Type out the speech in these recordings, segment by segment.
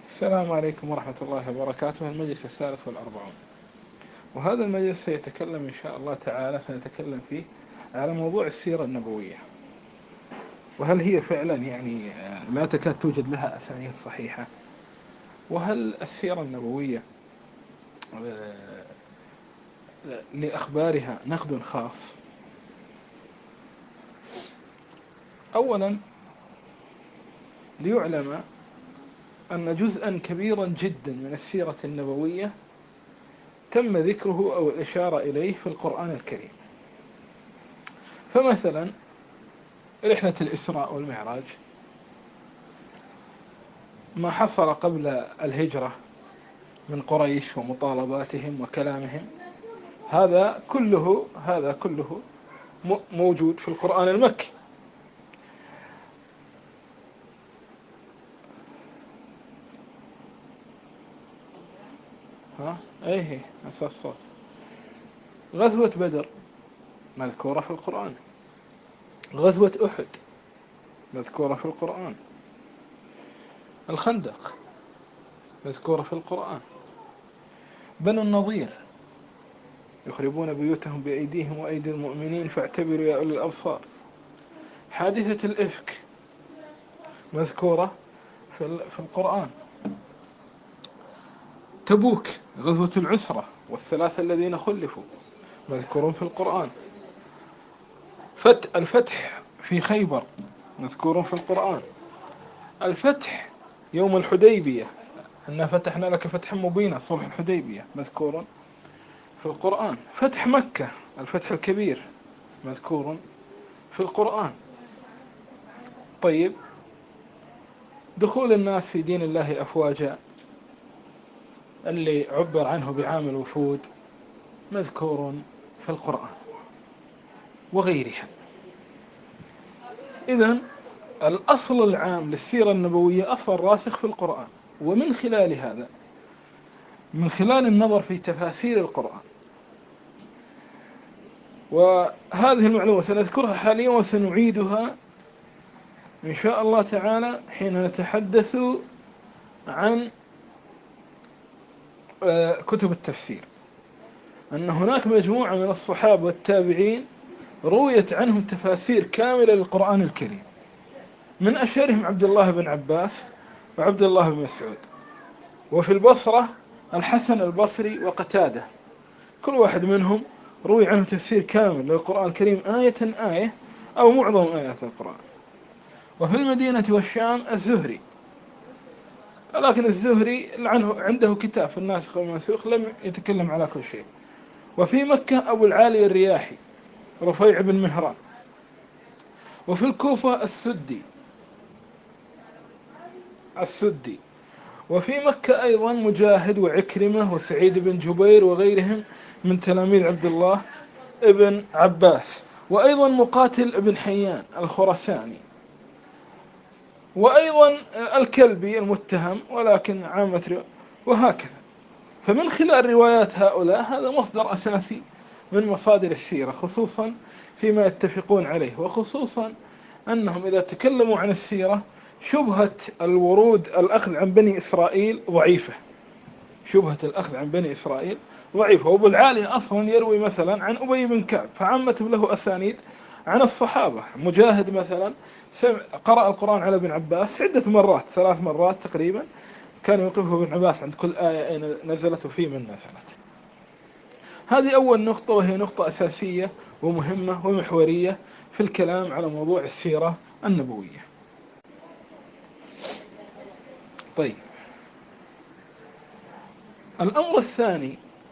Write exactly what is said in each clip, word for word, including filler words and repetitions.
السلام عليكم ورحمة الله وبركاته. المجلس الثالث والأربعون، وهذا المجلس سيتكلم إن شاء الله تعالى سنتكلم فيه على موضوع السيرة النبوية، وهل هي فعلا يعني لا تكاد توجد لها أسانيد صحيحة، وهل السيرة النبوية لأخبارها نقد خاص. أولا ليعلم أن جزءا كبيرا جدا من السيرة النبوية تم ذكره أو الإشارة إليه في القرآن الكريم. فمثلا رحلة الإسراء والمعراج، ما حصل قبل الهجرة من قريش ومطالباتهم وكلامهم، هذا كله هذا كله موجود في القرآن المكي. ها ايه اساس صوت. غزوة بدر مذكورة في القرآن، غزوة أحد مذكورة في القرآن، الخندق مذكورة في القرآن، بنو النضير يخربون بيوتهم بأيديهم وأيدي المؤمنين فاعتبروا يا أولي الأبصار، حادثة الإفك مذكورة في القرآن، تبوك غزوة العسرة والثلاثة الذين خلفوا مذكورون في القرآن، الفتح في خيبر مذكور في القرآن، الفتح يوم الحديبية أننا فتحنا لك فتحا مبينا صلح الحديبية مذكور في القرآن، فتح مكة الفتح الكبير مذكور في القرآن. طيب، دخول الناس في دين الله أفواجا اللي عبر عنه بعام الوفود مذكور في القرآن وغيرها. إذن الأصل العام للسيرة النبوية أصل راسخ في القرآن، ومن خلال هذا من خلال النظر في تفاسير القرآن، وهذه المعلومة سنذكرها حاليا وسنعيدها إن شاء الله تعالى حين نتحدث عن كتب التفسير، أن هناك مجموعة من الصحابة والتابعين رويت عنهم تفاسير كاملة للقرآن الكريم، من أشهرهم عبد الله بن عباس وعبد الله بن مسعود، وفي البصرة الحسن البصري وقتادة، كل واحد منهم روي عنه تفسير كامل للقرآن الكريم آية آية أو معظم آيات القرآن. وفي المدينة والشام الزهري، لكن الزهري عنده كتاب في الناسخ والمنسوخ لم يتكلم على كل شيء. وفي مكة أبو العالي الرياحي رفيع بن مهران، وفي الكوفة السدي السدي وفي مكة أيضا مجاهد وعكرمة وسعيد بن جبير وغيرهم من تلاميذ عبد الله ابن عباس، وأيضا مقاتل بن حيان الخرساني، وأيضا الكلبي المتهم ولكن عامة، وهكذا. فمن خلال روايات هؤلاء هذا مصدر أساسي من مصادر السيرة، خصوصا فيما يتفقون عليه، وخصوصا أنهم إذا تكلموا عن السيرة شبهة الورود الأخذ عن بني إسرائيل ضعيفة، شبهة الأخذ عن بني إسرائيل ضعيفة. وأبو العالي أصلا يروي مثلا عن أبي بن كعب، فعامة له أسانيد عن الصحابة. مجاهد مثلا قرأ القرآن على ابن عباس عدة مرات، ثلاث مرات تقريبا، كان يوقفه ابن عباس عند كل آية أين نزلت وفي من نزلت. هذه أول نقطة، وهي نقطة أساسية ومهمة ومحورية في الكلام على موضوع السيرة النبوية. طيب، الأمر الثاني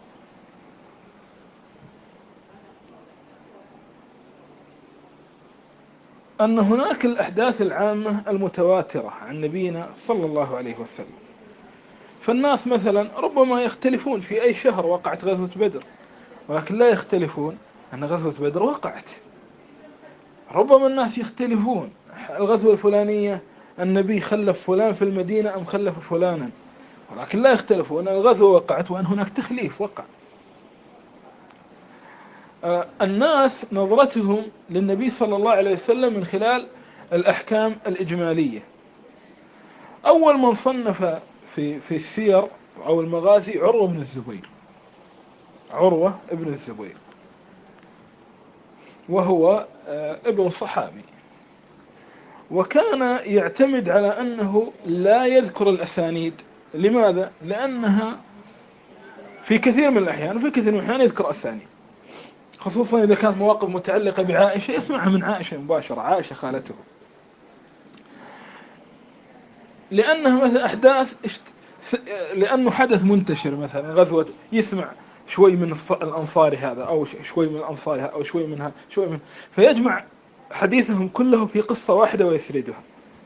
أن هناك الأحداث العامة المتواترة عن نبينا صلى الله عليه وسلم. فالناس مثلا ربما يختلفون في أي شهر وقعت غزوة بدر، ولكن لا يختلفون أن غزوة بدر وقعت. ربما الناس يختلفون الغزوة الفلانية النبي خلف فلان في المدينة أم خلف فلانا، ولكن لا يختلفون أن الغزوة وقعت وأن هناك تخليف وقع. الناس نظرتهم للنبي صلى الله عليه وسلم من خلال الأحكام الإجمالية. أول من صنف في في السير أو المغازي عروة بن الزبير، عروة بن الزبير، وهو ابن صحابي، وكان يعتمد على أنه لا يذكر الأسانيد. لماذا؟ لأنها في كثير من الأحيان وفي كثير من الأحيان يذكر أسانيد، خصوصا إذا كانت مواقف متعلقة بعائشة يسمعها من عائشة مباشرة، عائشة خالته، لأنها مثل أحداث اشت... لأنه حدث منتشر، مثلا غزوة يسمع شوي من الأنصاري هذا أو شوي من الأنصاري هذا أو شوي منها شوي من، فيجمع حديثهم كله في قصة واحدة ويسردها.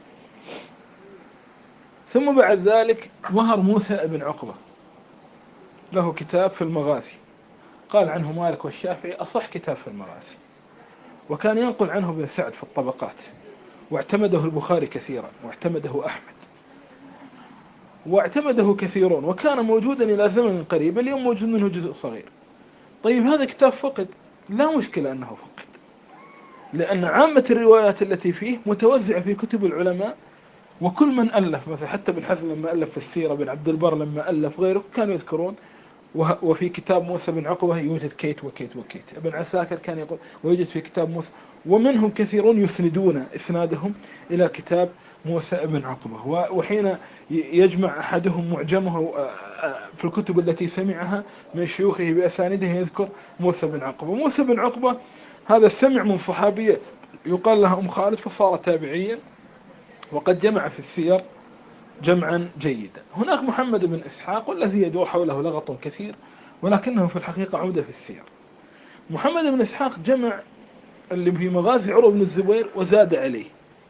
ثم بعد ذلك ظهر موسى بن عقبة، له كتاب في المغازي، قال عنه مالك والشافعي أصح كتاب في المغازي، وكان ينقل عنه ابن سعد في الطبقات، واعتمده البخاري كثيرا، واعتمده أحمد، واعتمده كثيرون، وكان موجودا إلى زمن قريب، اليوم موجود منه جزء صغير. طيب هذا كتاب فقد، لا مشكلة أنه فقد، لأن عامة الروايات التي فيه متوزعة في كتب العلماء، وكل من ألف، مثلا حتى ابن حزم لما ألف في السيرة، بن عبد البر لما ألف، غيره كانوا يذكرون. وفي كتاب موسى بن عقبة يوجد كيت وكيت وكيت. ابن عساكر كان يقول ويوجد في كتاب موسى، ومنهم كثيرون يسندون إسنادهم إلى كتاب موسى بن عقبة. وحين يجمع أحدهم معجمه في الكتب التي سمعها من شيوخه بأسانيده يذكر موسى بن عقبة. موسى بن عقبة هذا سمع من صحابية يقال لها أم خالد، فصار تابعيا، وقد جمع في السير جمعا جيدا. هناك محمد بن إسحاق والذي يدور حوله لغط كثير، ولكنه في الحقيقة عمدة في السير. محمد بن إسحاق جمع اللي في مغازي عروة بن الزبير وزاد عليه.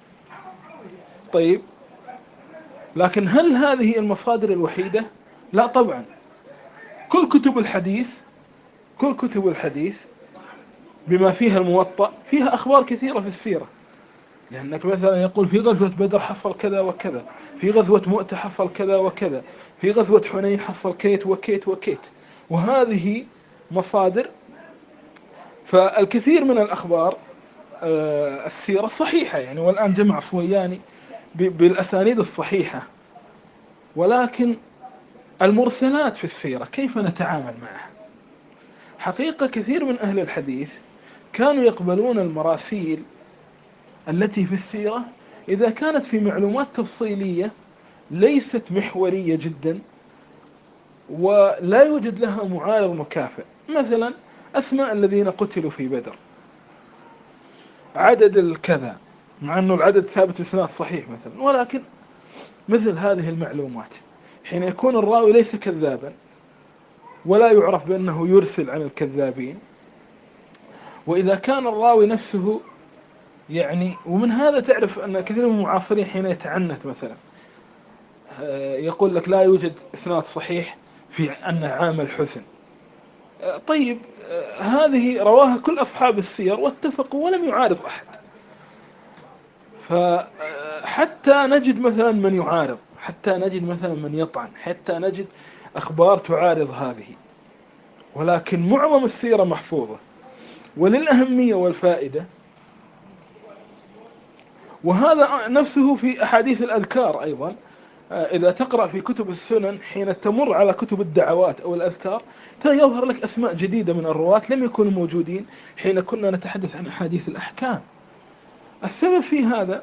طيب، لكن هل هذه المصادر الوحيدة؟ لا طبعا، كل كتب الحديث كل كتب الحديث بما فيها الموطأ فيها أخبار كثيرة في السيرة، لأنك مثلا يقول في غزوة بدر حصل كذا وكذا، في غزوة مؤتة حصل كذا وكذا، في غزوة حنين حصل كيت وكيت وكيت، وهذه مصادر. فالكثير من الأخبار السيرة صحيحة يعني، والآن جمع صوياني بالأسانيد الصحيحة، ولكن المرسلات في السيرة كيف نتعامل معها؟ حقيقة كثير من أهل الحديث كانوا يقبلون المراسيل التي في السيرة إذا كانت في معلومات تفصيلية ليست محورية جدا ولا يوجد لها معارض مكافئ، مثلا أسماء الذين قتلوا في بدر، عدد الكذا، مع أنه العدد ثابت بسناد صحيح مثلا، ولكن مثل هذه المعلومات حين يكون الراوي ليس كذابا ولا يعرف بأنه يرسل عن الكذابين، وإذا كان الراوي نفسه يعني، ومن هذا تعرف أن كثير من المعاصرين حين يتعنت مثلا يقول لك لا يوجد إسناد صحيح في أن عام الحزن. طيب هذه رواها كل أصحاب السير واتفقوا ولم يعارض أحد، فحتى نجد مثلا من يعارض، حتى نجد مثلا من يطعن، حتى نجد أخبار تعارض هذه، ولكن معظم السيرة محفوظة وللأهمية والفائدة. وهذا نفسه في أحاديث الأذكار أيضا، إذا تقرأ في كتب السنن حين تمر على كتب الدعوات أو الأذكار يظهر لك أسماء جديدة من الرواة لم يكونوا موجودين حين كنا نتحدث عن أحاديث الأحكام. السبب في هذا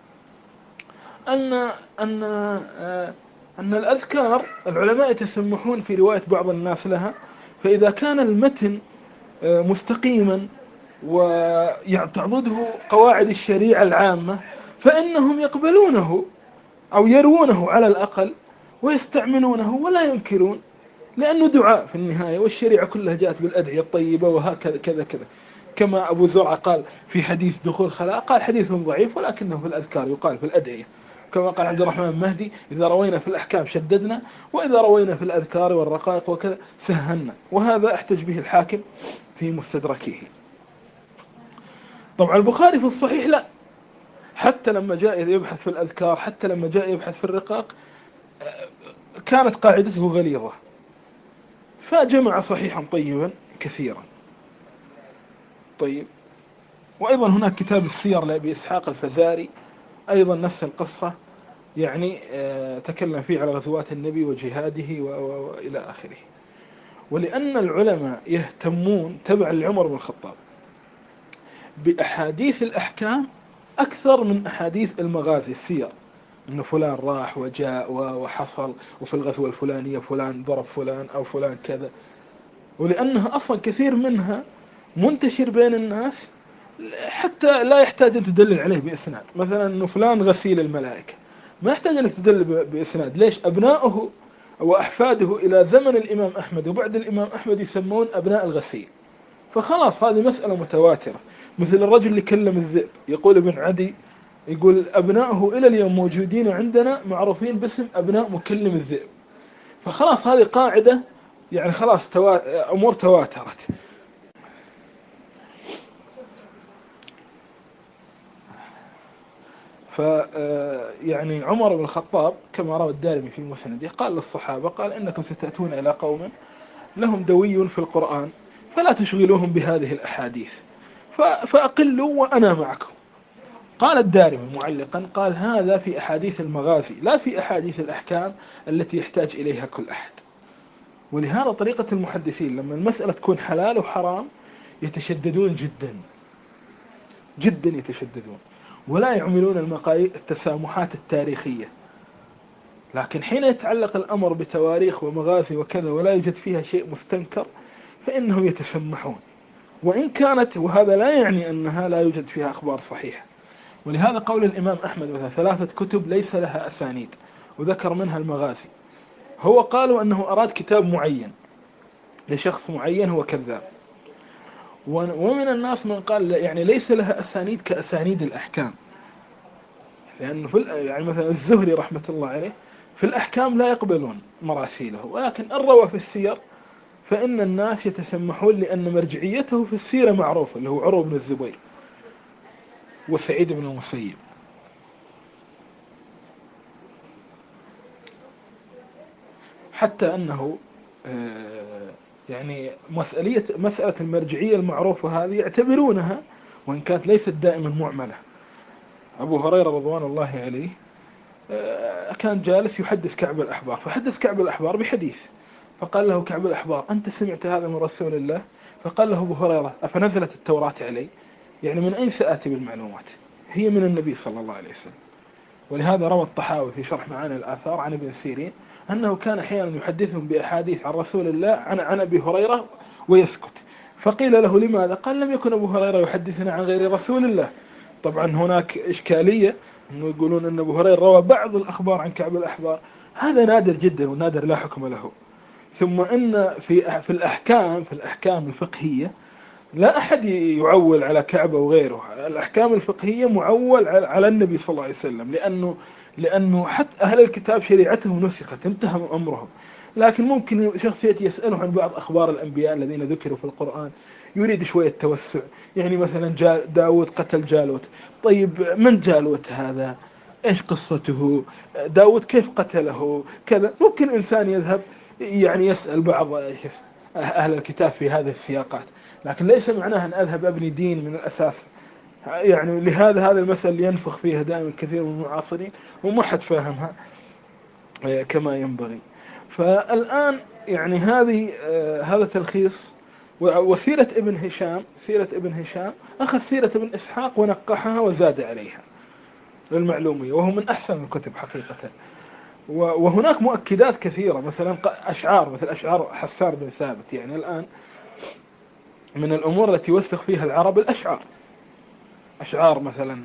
أن أن أن الأذكار العلماء يتسمحون في رواية بعض الناس لها، فإذا كان المتن مستقيما وتعضده قواعد الشريعة العامة فإنهم يقبلونه أو يروونه على الأقل ويستعملونه ولا ينكرون، لأنه دعاء في النهاية، والشريعة كلها جاءت بالأدعية الطيبة وهكذا كذا كذا. كما أبو زرعة قال في حديث دخول خلاء، قال حديث ضعيف ولكنه في الأذكار يقال في الأدعية. كما قال عبد الرحمن المهدي إذا روينا في الأحكام شددنا، وإذا روينا في الأذكار والرقائق وكذا سهلنا. وهذا احتج به الحاكم في مستدركه. طبعا البخاري في الصحيح لا، حتى لما جاء يبحث في الأذكار، حتى لما جاء يبحث في الرقاق كانت قاعدته غليظة، فجمع صحيحا طيبا كثيرا. طيب، وأيضا هناك كتاب السير لأبي إسحاق الفزاري أيضا نفس القصة، يعني تكلم فيه على غزوات النبي وجهاده وإلى آخره. ولأن العلماء يهتمون تبع لعمر بن الخطاب بأحاديث الأحكام أكثر من أحاديث المغازي السير، إنه فلان راح وجاء وحصل وفي الغزوة الفلانية فلان ضرب فلان أو فلان كذا، ولأنها أصلا كثير منها منتشر بين الناس حتى لا يحتاج أن تدلل عليه بإسناد. مثلا أنه فلان غسيل الملائكة ما يحتاج أن تدلل بإسناد. ليش؟ أبناؤه وأحفاده إلى زمن الإمام أحمد وبعد الإمام أحمد يسمون أبناء الغسيل، فخلاص هذه مسألة متواترة. مثل الرجل اللي كلم الذئب، يقول ابن عدي يقول أبناؤه إلى اليوم موجودين عندنا معروفين باسم أبناء مكلم الذئب. فخلاص هذه قاعدة يعني خلاص توا... أمور تواترت. ف يعني عمر بن الخطاب كما روى الدارمي في مسنده قال للصحابة، قال إنكم ستأتون إلى قوم لهم دوي في القرآن فلا تشغلوهم بهذه الأحاديث فأقلوا وأنا معكم. قال الدارمي معلقا قال هذا في أحاديث المغازي لا في أحاديث الأحكام التي يحتاج إليها كل أحد. ولهذا طريقة المحدثين لما المسألة تكون حلال وحرام يتشددون جدا جدا يتشددون، ولا يعملون المقاييس التسامحات التاريخية. لكن حين يتعلق الأمر بتواريخ ومغازي وكذا ولا يوجد فيها شيء مستنكر فإنهم يتسمحون، وإن كانت، وهذا لا يعني أنها لا يوجد فيها أخبار صحيحة. ولهذا قول الإمام أحمد مثلا ثلاثة كتب ليس لها أسانيد وذكر منها المغازي، هو قالوا أنه أراد كتاب معين لشخص معين هو كذاب. ومن الناس من قال يعني ليس لها أسانيد كأسانيد الأحكام، لأنه في يعني مثلا الزهري رحمة الله عليه في الأحكام لا يقبلون مراسيله، ولكن إن روى في السير فإن الناس يتسمحون لأن مرجعيته في السيرة معروفة، اللي هو عروة بن الزبير وسعيد بن المسيب. حتى أنه يعني مسألة مسألة المرجعية المعروفة هذه يعتبرونها وإن كانت ليست دائما معملة. أبو هريرة رضوان الله عليه كان جالس يحدث كعب الأحبار، فحدث كعب الأحبار بحديث، فقال له كعب الأحبار أنت سمعت هذا من رسول الله؟ فقال له أبو هريرة أفنزلت التوراة علي؟ يعني من أين سأتي بالمعلومات؟ هي من النبي صلى الله عليه وسلم. ولهذا روى الطحاوي في شرح معاني الآثار عن ابن سيرين أنه كان أحيانا يحدثهم بأحاديث عن رسول الله عن عن أبي هريرة ويسكت، فقيل له لماذا؟ قال لم يكن أبو هريرة يحدثنا عن غير رسول الله. طبعا هناك إشكالية أنه يقولون أن أبو هريرة روى بعض الأخبار عن كعب الأحبار، هذا نادر جدا ونادر لا حكم له. ثم أن في في الأحكام في الأحكام الفقهية لا أحد يعول على كعب وغيره، الأحكام الفقهية معول على النبي صلى الله عليه وسلم، لأنه لأنه حتى أهل الكتاب شريعتهم نسخت انتهى أمرهم. لكن ممكن شخص يأتي يسأله عن بعض أخبار الأنبياء الذين ذكروا في القرآن يريد شوية توسع، يعني مثلا جا داود قتل جالوت، طيب من جالوت هذا؟ إيش قصته؟ داود كيف قتله؟ كذا. ممكن إنسان يذهب يعني يسأل بعض أهل الكتاب في هذه السياقات، لكن ليس معناها أن أذهب أبني دين من الأساس. يعني لهذا هذا المثل اللي ينفخ فيها دائما كثير من المعاصرين وما حد فاهمها كما ينبغي. فالآن يعني هذه هذا تلخيص. وسيرة ابن هشام سيرة ابن هشام أخذ سيرة ابن إسحاق ونقحها وزاد عليها للمعلومية، وهو من أحسن الكتب حقيقة. وهناك مؤكدات كثيرة، مثلا أشعار مثل أشعار حسان بن ثابت. يعني الآن من الأمور التي يوثق فيها العرب الأشعار، أشعار مثلا.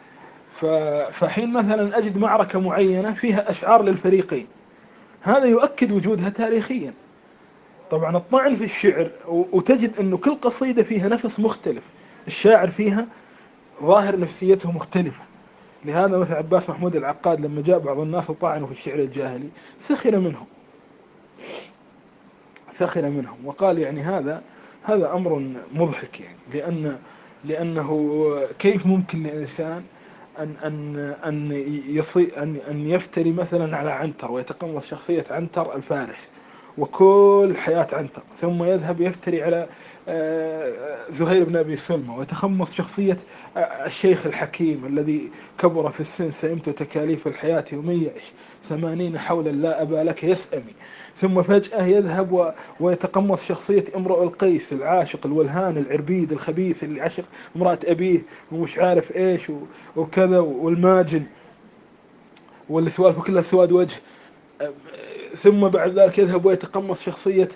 فحين مثلا أجد معركة معينة فيها أشعار للفريقين، هذا يؤكد وجودها تاريخيا. طبعا الطعن في الشعر، وتجد أنه كل قصيدة فيها نفس مختلف، الشاعر فيها ظاهر نفسيته مختلفة. لهذا مثل عباس محمود العقاد لما جاء بعض الناس وطعنوا في الشعر الجاهلي سخر منهم سخر منهم وقال يعني هذا هذا أمر مضحك، يعني لأن لأنه كيف ممكن لإنسان أن أن أن يصي أن أن يفتري مثلا على عنتر ويتقمص شخصية عنتر الفارس، وكل حياة عنتر، ثم يذهب يفتري على زهير بن أبي سلمى ويتخمص شخصية الشيخ الحكيم الذي كبر في السن سئمت تكاليف الحياة ومن يعش ثمانين حولا لا أبا لك يسأمي، ثم فجأة يذهب و... ويتقمص شخصية امرؤ القيس العاشق الولهان العربيد الخبيث اللي عشق امرأة أبيه ومش عارف إيش و... وكذا، والماجن واللي سوالفه كلها سواد وجه. ثم بعد ذلك يذهب ويتقمص شخصية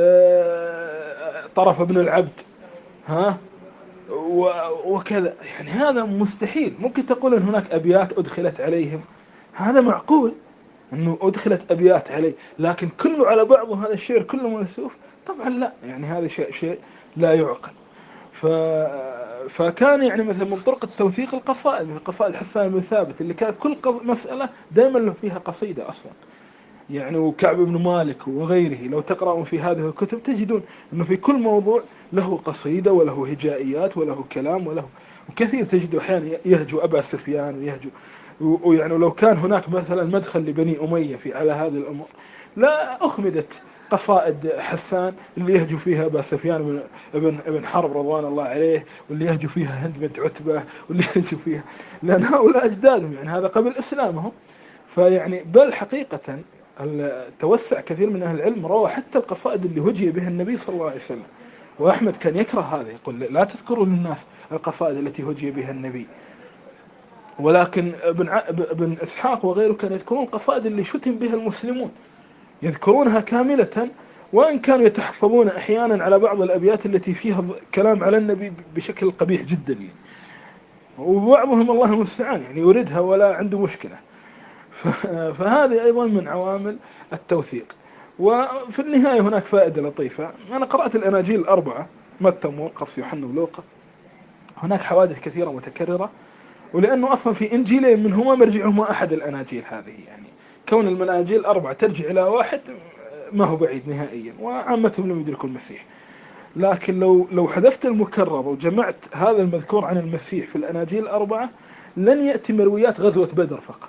طرف بن العبد ها وكذا. يعني هذا مستحيل. ممكن تقول ان هناك ابيات ادخلت عليهم، هذا معقول انه ادخلت ابيات عليه، لكن كله على بعضه هذا الشعر كله منسوف؟ طبعا لا، يعني هذا شيء شيء لا يعقل. ف فكان يعني مثلا من طرق التوثيق القصائد، من قصائد حسان بن ثابت اللي كان كل مسألة دائما له فيها قصيدة أصلا، يعني وكعب بن مالك وغيره. لو تقرأون في هذه الكتب تجدون أنه في كل موضوع له قصيدة وله هجائيات وله كلام وله وكثير. تجد أحيانا يهجو أبا سفيان ويهجو، ويعني لو كان هناك مثلا مدخل لبني أمية في على هذه الأمور لا أخمدت قصائد حسان اللي يهجو فيها أبا سفيان ابن ابن حرب رضوان الله عليه، واللي يهجو فيها هند بنت عتبة، واللي يهجو فيها، لأن هؤلاء أجدادهم يعني هذا قبل إسلامهم. فيعني بل حقيقة توسع كثير من أهل العلم روى حتى القصائد اللي هجي بها النبي صلى الله عليه وسلم، وأحمد كان يكره هذا، يقول لا تذكروا للناس القصائد التي هجي بها النبي. ولكن ابن ابن إسحاق وغيره كانوا يذكرون القصائد اللي شتم بها المسلمون، يذكرونها كاملة، وإن كانوا يتحفظون أحيانا على بعض الأبيات التي فيها كلام على النبي بشكل قبيح جدا يعني. وبعضهم الله المستعان يعني يريدها ولا عنده مشكلة. فهذه أيضا من عوامل التوثيق. وفي النهاية هناك فائدة لطيفة، أنا قرأت الأناجيل الأربعة متى ومرقس يوحنا ولوقا، هناك حوادث كثيرة متكررة، ولأنه أصلا في إنجيلين منهما مرجعهما أحد الأناجيل هذه، يعني كون المناجيل الأربعة ترجع إلى واحد ما هو بعيد نهائيا، وعامتهم لم يدركوا المسيح. لكن لو لو حذفت المكرر وجمعت هذا المذكور عن المسيح في الأناجيل الأربعة لن يأتي مرويات غزوة بدر فقط،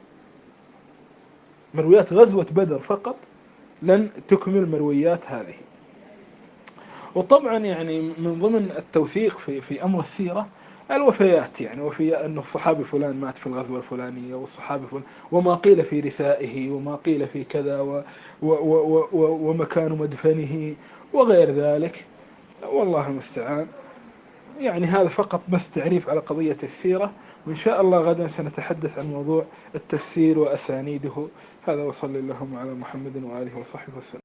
مرويات غزوة بدر فقط لن تكمل مرويات هذه. وطبعا يعني من ضمن التوثيق في في أمر السيرة الوفيات، يعني وفي أن الصحابي فلان مات في الغزوة الفلانية، والصحابي فلان وما قيل في رثائه وما قيل في كذا و و و و ومكان مدفنه وغير ذلك، والله المستعان. يعني هذا فقط بس تعريف على قضية السيرة، وإن شاء الله غدا سنتحدث عن موضوع التفسير وأسانيده. هذا وصلى اللهم على محمد وآله وصحبه وسلم.